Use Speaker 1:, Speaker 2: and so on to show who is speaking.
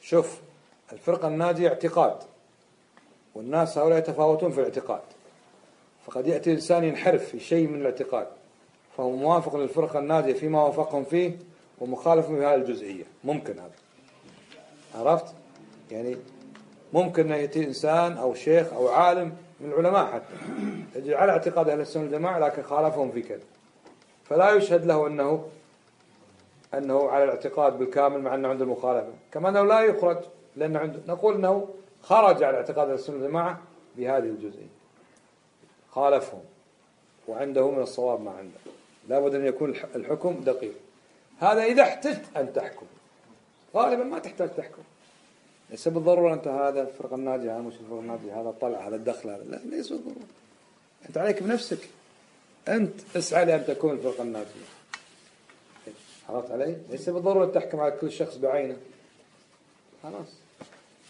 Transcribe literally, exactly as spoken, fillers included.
Speaker 1: شوف، الفرقة الناجية اعتقاد، والناس هؤلاء يتفاوتون في الاعتقاد، فقد يأتي إنسان ينحرف في شيء من الاعتقاد فهو موافق للفرقة الناجية فيما وافقهم فيه ومخالف في هذه الجزئية. ممكن هذا، عرفت؟ يعني ممكن أن يأتي إنسان أو شيخ أو عالم من العلماء حتى يجي على اعتقاد أهل السنة والجماعة لكن خالفهم في كذا، فلا يشهد له أنه أنه على الاعتقاد بالكامل مع أنه عنده المخالفة، كما أنه لا يخرج لأنه عنده، نقول أنه خرج على اعتقاد أهل السنة والجماعة بهذه الجزئية، خالفهم وعنده من الصواب ما عنده، لابد أن يكون الحكم دقيق. هذا إذا احتجت أن تحكم، غالبا ما تحتاج تحكم، ليس بالضرورة أنت هذا الفرقة الناجية هذا مش الفرقة الناجية هذا الطلع هذا الدخل هذا، لا ليس بالضرورة. أنت عليك بنفسك، أنت اسعى لأن تكون الفرقة الناجية، عرفت علي؟ ليس بالضرورة تحكم على كل شخص بعينه، خلاص.